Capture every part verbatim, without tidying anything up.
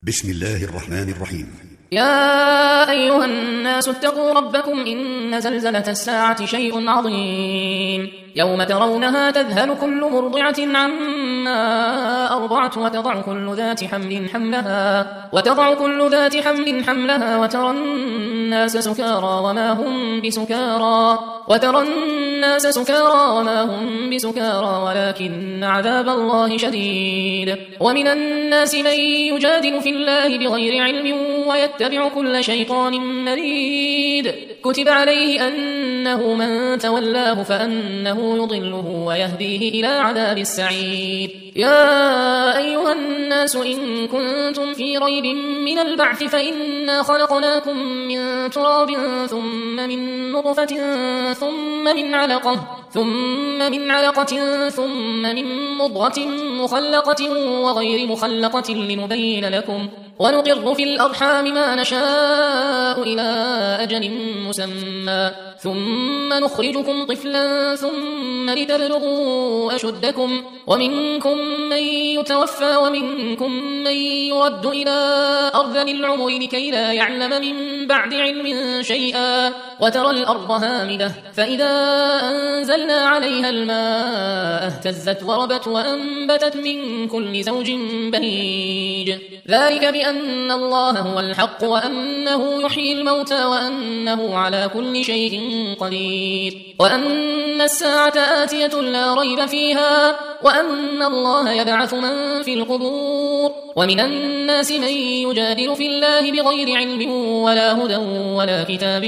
بسم الله الرحمن الرحيم. يا أيها الناس اتقوا ربكم إن زلزلة الساعة شيء عظيم يوم ترونها تذهل كل مرضعة عما أرضعت وتضع كل ذات حمل حملها وتضع كل ذات حمل حملها وترى الناس سكارى وما هم بسكارى وترى الناس سكارى وما هم بسكارى ولكن عذاب الله شديد. ومن الناس من يجادل في الله بغير علم ويتبع كل شيطان مريد كتب عليه أنه من تولاه فأنه يضله ويهديه إلى عذاب السعير. يا أيها الناس إن كنتم في ريب من البعث فإنا خلقناكم من تراب ثم من نطفة ثم من علقة ثم من علقة ثم من مضغة مخلقة وغير مخلقة لنبين لكم ونقر في الأرحام ما نشاء إلى أجل مسمى ثم نخرجكم طفلا ثم لتبلغوا أشدكم ومنكم من يتوفى ومنكم من يرد إلى أرذل العمر لكي لا يعلم من بعد علم شيئا وترى الأرض هامدة فإذا أنزلنا عليها الماء اهتزت وربت وأنبتت من كل زوج بهيج ذلك بأن الله هو الحق وأنه يحيي الموتى وأنه على كل شيء قدير وأن الساعة آتية لا ريب فيها وأن الله يبعث من في القبور. ومن الناس من يجادل في الله بغير علم ولا هدى ولا كتاب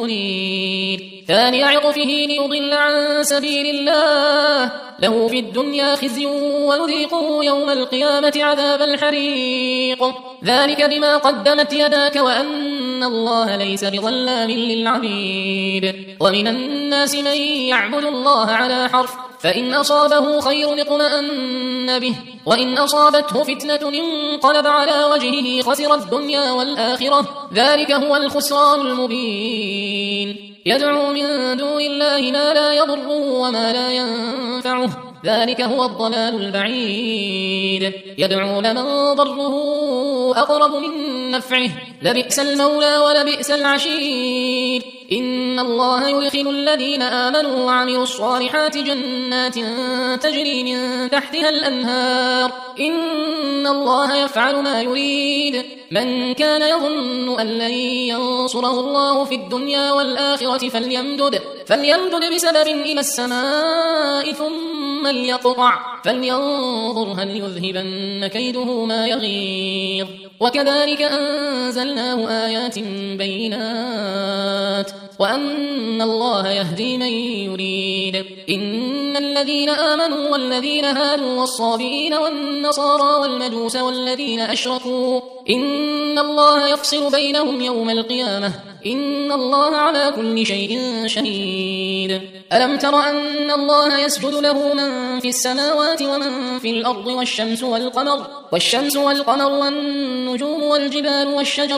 منير ثاني عطفه ليضل عن سبيل الله له في الدنيا خزي ونذيقه يوم القيامة عذاب الحريق ذلك بما قدمت يداك وأن الله ليس بظلام للعبيد. ومن الناس من يعبد الله على حرف فإن أصابه خير اطمأن به وإن أصابته فتنة انقلب على وجهه خسر الدنيا والآخرة ذلك هو الخسران المبين. يدعو من دون الله ما لا يضره وما لا ينفعه ذلك هو الضلال البعيد. يدعو لمن ضره أقرب من نفعه لبئس المولى ولبئس العشير. إن الله يدخل الذين آمنوا وعملوا الصالحات جنات تجري من تحتها الأنهار إن الله يفعل ما يريد. من كان يظن أن لن ينصره الله في الدنيا والآخرة فليمدد فليمدد بسبب إلى السماء ثم ليقطع فلينظر هل يذهبن كيده ما يغيظ. وكذلك أنزلناه آيات بينات وأن الله يهدي من يريد. إن الذين آمنوا والذين هادوا والصابئين والنصارى والمجوس والذين أشركوا إن الله يفصل بينهم يوم القيامة إن الله على كل شيء شهيد. ألم تر أن الله يسجد له من في السماوات ومن في الأرض والشمس والقمر والشمس والقمر والنجوم والجبال والشجر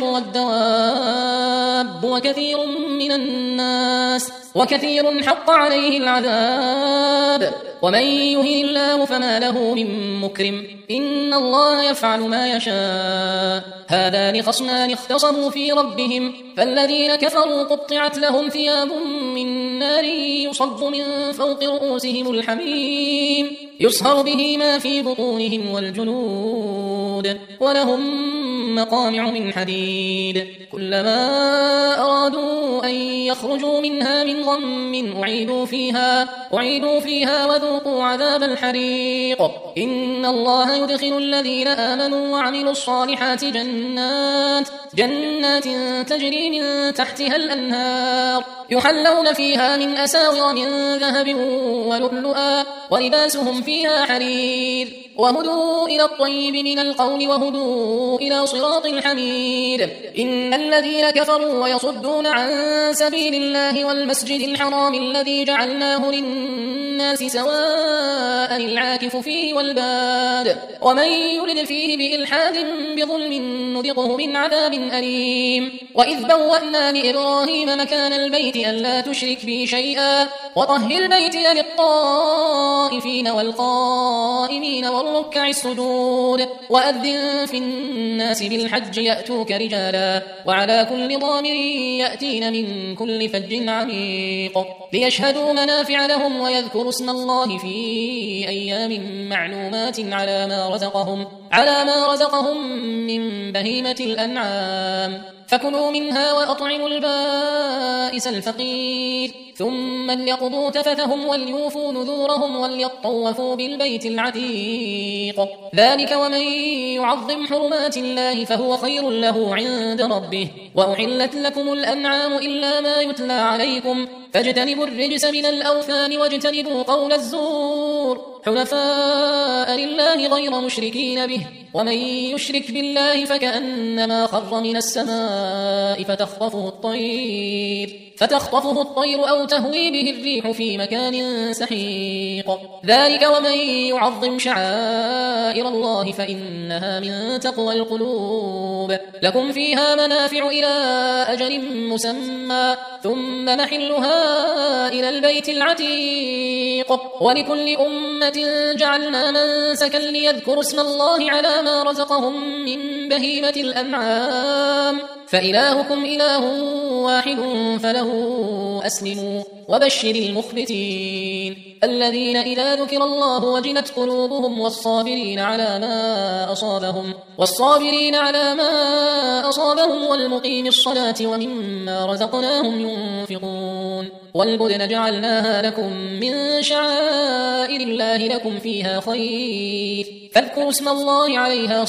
والدواب وكثير من الناس وكثير حق عليه العذاب ومن يهن الله فما له من مكرم إن الله يفعل ما يشاء. هذان خصمان اختصموا في ربهم فالذين كفروا قطعت لهم ثياب من نار يصب من فوق رؤوسهم الحميم يصهر به ما في بطونهم والجلود ولهم مقامع من حديد كلما أرادوا أن يخرجوا منها من غم أعيدوا فيها أعيدوا فيها وذوقوا عذاب الحريق. إن الله يدخل الذين آمنوا وعملوا الصالحات جنات جنات تجري من تحتها الأنهار يحلون فيها من أساور من ذهب ولؤلؤا ولباسهم فيها حرير وهدوا إلى الطيب من القول وهدوا إلى صراط الحميد. إن الذين كفروا ويصدون عن سبيل الله والمسجد الحرام الذي جعلناه للناس سواء العاكف فيه والباد ومن يرد فيه بإلحاد بظلم نذقه من عذاب أليم. وإذ بوأنا لإبراهيم مكان البيت ألا تشرك بي شيئا وطهر بيتي للطائفين والقائمين والركع السجود وأذن في الناس بالحج يأتوك رجالا وعلى كل ضامر يأتين من كل فج عميق ليشهدوا منافع لهم ويذكروا اسم الله في أيام معلومات على ما رزقهم على ما رزقهم من بهيمة الأنعام فكلوا منها وأطعموا البائس الفقير ثم ليقضوا تفثهم وليوفوا نذورهم وليطوفوا بالبيت العتيق ذلك ومن يعظم حرمات الله فهو خير له عند ربه وأحلت لكم الأنعام إلا ما يتلى عليكم فاجتنبوا الرجس من الأوثان واجتنبوا قول الزور حنفاء لله غير مشركين به ومن يشرك بالله فكأنما خر من السماء فتخطفه الطير فتخطفه الطير أو تهوي به الريح في مكان سحيق ذلك ومن يعظم شعائر الله فإنها من تقوى القلوب لكم فيها منافع إلى أجل مسمى ثم محلها إلى البيت العتيق ولكل أمة جعلنا منسكا ليذكروا اسم الله على ما رزقهم من بهيمة الأنعام فإلهكم إله واحد فله أسلموا وبشر المخبتين الذين إذا ذكر الله وجلت قلوبهم والصابرين على ما أصابهم والصابرين على ما أصابهم والمقيم الصلاة ومما رزقناهم ينفقون والبدن جعلناها لكم من شعائر الله لكم فيها خير فاذكروا اسم الله عليها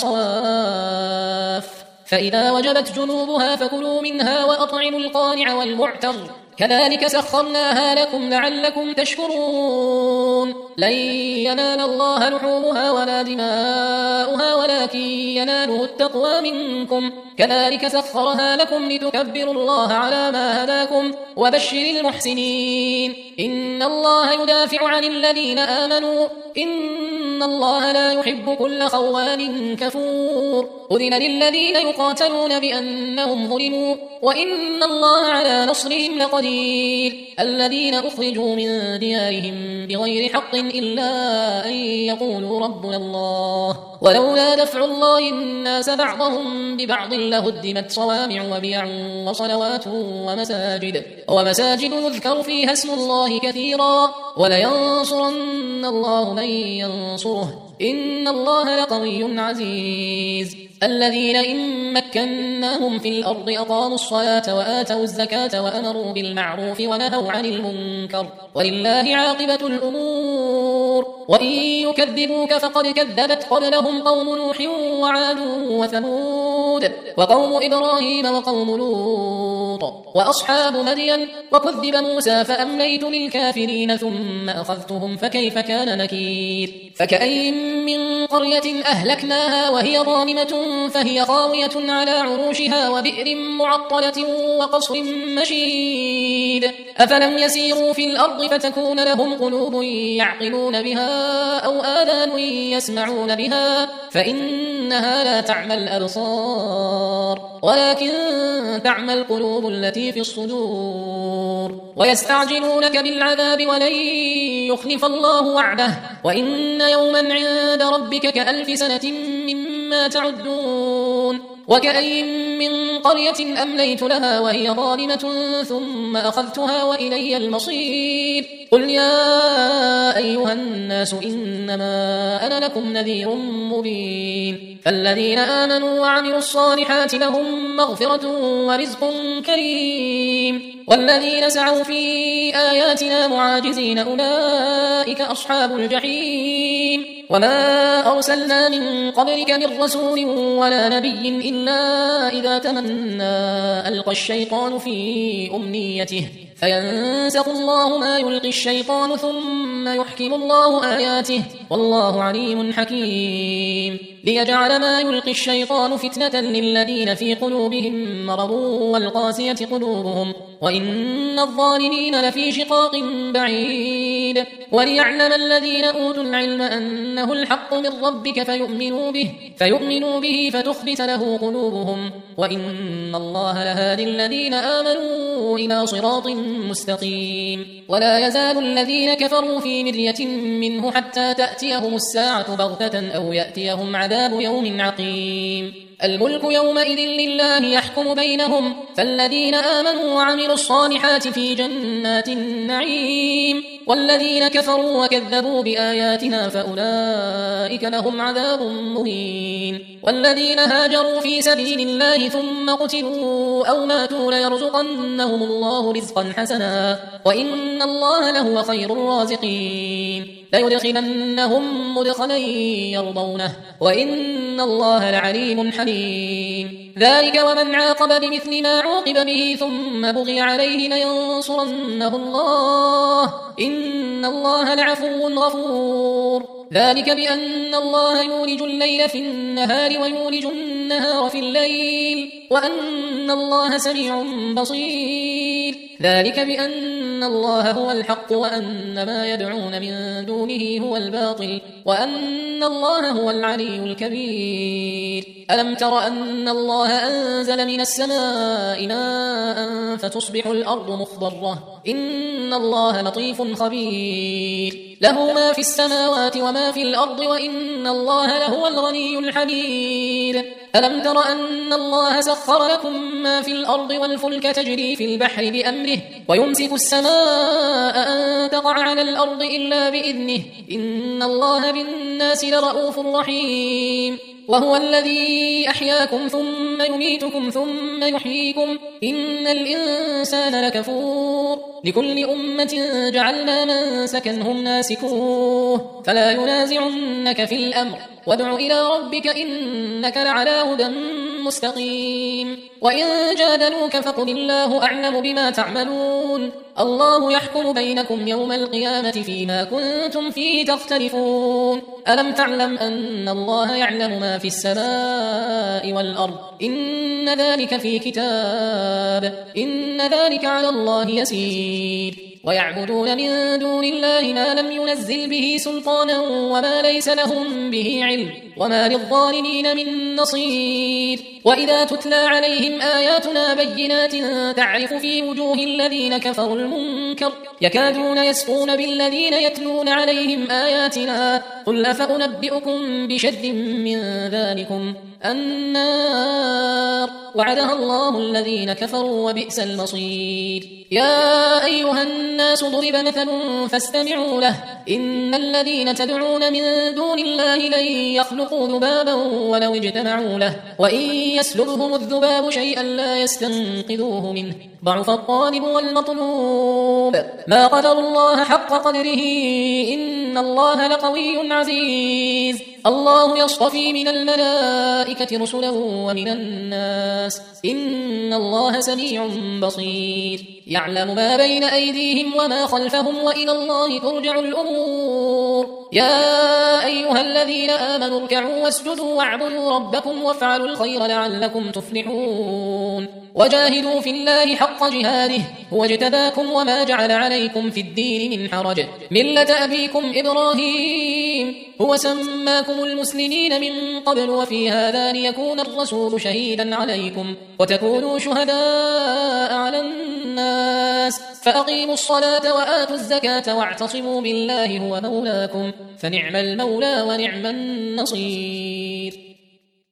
صواف فإذا وجبت جنوبها فكلوا منها وأطعموا القانع والمعتر كذلك سخرناها لكم لعلكم تشكرون لن ينال الله لحومها ولا دماؤها ولكن يناله التقوى منكم كذلك سخرها لكم لتكبروا الله على ما هداكم وبشر المحسنين إن الله يدافع عن الذين آمنوا إن الله لا يحب كل خوان كفور أذن للذين يقاتلون بأنهم ظلموا وإن الله على نصرهم لقدير الذين أخرجوا من ديارهم بغير حق إلا أن يقولوا ربنا الله ولولا دفع الله الناس بعضهم ببعض لهدمت صوامع وبيع وصلوات ومساجد ومساجد يذكر فيها اسم الله كثيرا ولينصرن الله من ينصره إن الله لقوي عزيز الذين إن مكناهم في الأرض أقاموا الصلاة وآتوا الزكاة وأمروا بالمعروف ونهوا عن المنكر ولله عاقبة الأمور وإن يكذبوك فقد كذبت قبلهم قوم نوح وعاد وثمود وقوم إبراهيم وقوم لوط وأصحاب مدين وكذب موسى فأمليت للكافرين ثم أخذتهم فكيف كان نكير فكأي من قرية أهلكناها وهي ظالمة فهي خاوية على عروشها وبئر معطلة وقصر مشيد أفلم يسيروا في الأرض فتكون لهم قلوب يعقلون بها أو آذان يسمعون بها فإنها لا تعمى الأبصار ولكن تعمى القلوب التي في الصدور ويستعجلونك بالعذاب ولن يخلف الله وعده وإن يوما عند ربك كألف سنة مما تعدون وكأي من قرية أمليت لها وهي ظالمة ثم أخذتها وإلي المصير قل يا أيها الناس إنما أنا لكم نذير مبين فالذين آمنوا وعملوا الصالحات لهم مغفرة ورزق كريم والذين سعوا في آياتنا معاجزين أولئك أصحاب الجحيم وما أرسلنا من قبلك من رسول ولا نبي إلا إذا تمنى ألقى الشيطان في أمنيته فينسخ الله ما يلقي الشيطان ثم ثم يحكم الله آياته والله عليم حكيم ليجعل ما يلقي الشيطان فتنة للذين في قلوبهم مرض والقاسية قلوبهم وإن الظالمين لفي شقاق بعيد وليعلم الذين أوتوا العلم أنه الحق من ربك فيؤمنوا به, فيؤمنوا به فتخبت له قلوبهم وإن الله لهادي الذين آمنوا إلى صراط مستقيم ولا يزال الذين كفروا في مرية منه حتى تأتيهم الساعة بغتة أو يأتيهم عذاب يوم عقيم الملك يومئذ لله يحكم بينهم فالذين آمنوا وعملوا الصالحات في جنات النعيم والذين كفروا وكذبوا بآياتنا فأولئك لهم عذاب مهين والذين هاجروا في سبيل الله ثم قتلوا أو ماتوا ليرزقنهم الله رزقا حسنا وإن الله لهو خير الرازقين ليدخلنهم مدخلا يرضونه وإن الله لعليم حليم ذلك ومن عاقب بمثل ما عوقب به ثم بغي عليه لينصرنه الله إن الله لعفو غفور ذلك بأن الله يولج الليل في النهار ويولج النهار في الليل وأن الله سميع بصير ذلك بأن الله هو الحق وأن ما يدعون من دونه هو الباطل وأن الله هو العلي الكبير ألم تر أن الله أنزل من السماء ماء فتصبح الأرض مخضرة إن الله لطيف خبير له ما في السماوات وما في الأرض وإن الله لهو الغني الحميد ألم تر أن الله سخر لكم ما في الأرض والفلك تجري في البحر بأمره ويمسك السماء أن تقع على الأرض إلا بإذنه إن الله بالناس لرؤوف رحيم وهو الذي أحياكم ثم يميتكم ثم يحييكم إن الإنسان لكفور لكل أمة جعلنا منسكا هم ناسكوه فلا ينازعنك في الأمر وادع إلى ربك إنك لعلى هدى مستقيم وإن جادلوك فقل الله أعلم بما تعملون الله يحكم بينكم يوم القيامة فيما كنتم فيه تختلفون ألم تعلم أن الله يعلم ما في السماء والأرض إن ذلك في كتاب إن ذلك على الله يسير ويعبدون من دون الله ما لم ينزل به سلطانا وما ليس لهم به علم وما للظالمين من نصير وإذا تتلى عليهم آياتنا بينات تعرف في وجوه الذين كفروا المنكر يكادون يسقون بالذين يتلون عليهم آياتنا قل أفأنبئكم بشر من ذلكم النار وعدها الله الذين كفروا وبئس المصير يا أيها الناس ضرب مثل فاستمعوا له إن الذين تدعون من دون الله لن يخلقوا ذبابا ولو اجتمعوا له وإن يسلبهم الذباب شيئا لا يستنقذوه منه ضعف الطالب والمطلوب ما قدر الله حق قدره إن الله لقوي عزيز الله يصطفي من الملائكة رسلا ومن الناس إن الله سميع بصير يعلم ما بين أيديهم وما خلفهم وإلى الله ترجع الأمور يا أيها الذين آمنوا اركعوا واسجدوا واعبدوا ربكم وافعلوا الخير لعلكم تفلحون وجاهدوا في الله حق جهاده هو اجتباكم وما جعل عليكم في الدين من حرج ملة أبيكم إبراهيم هو سماكم المسلمين من قبل وفي هذا ليكون الرسول شهيدا عليكم وتكونوا شهداء على الناس فأقيموا الصلاة وآتوا الزكاة واعتصموا بالله هو مولاكم فنعم المولى ونعم النصير